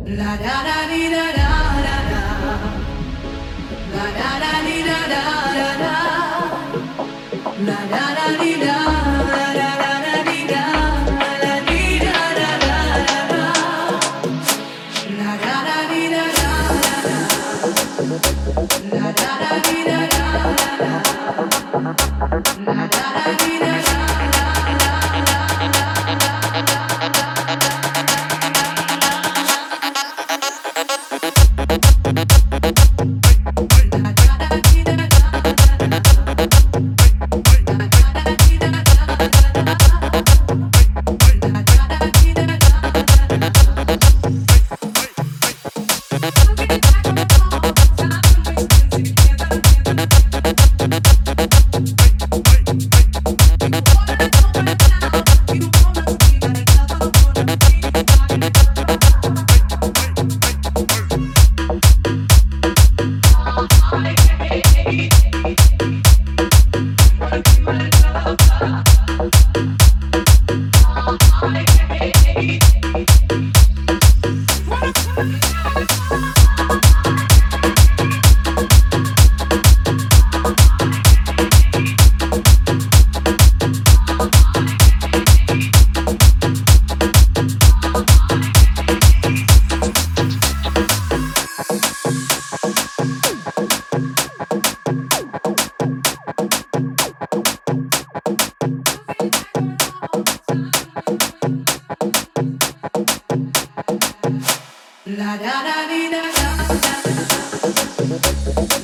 La da da dee da da da da. La da da dee da da da da. La da da dee da da da da dee da. La dee da da da da da. La da da dee da da da da. La da da dee da da da da. La da da dee da da la da da dee da da da.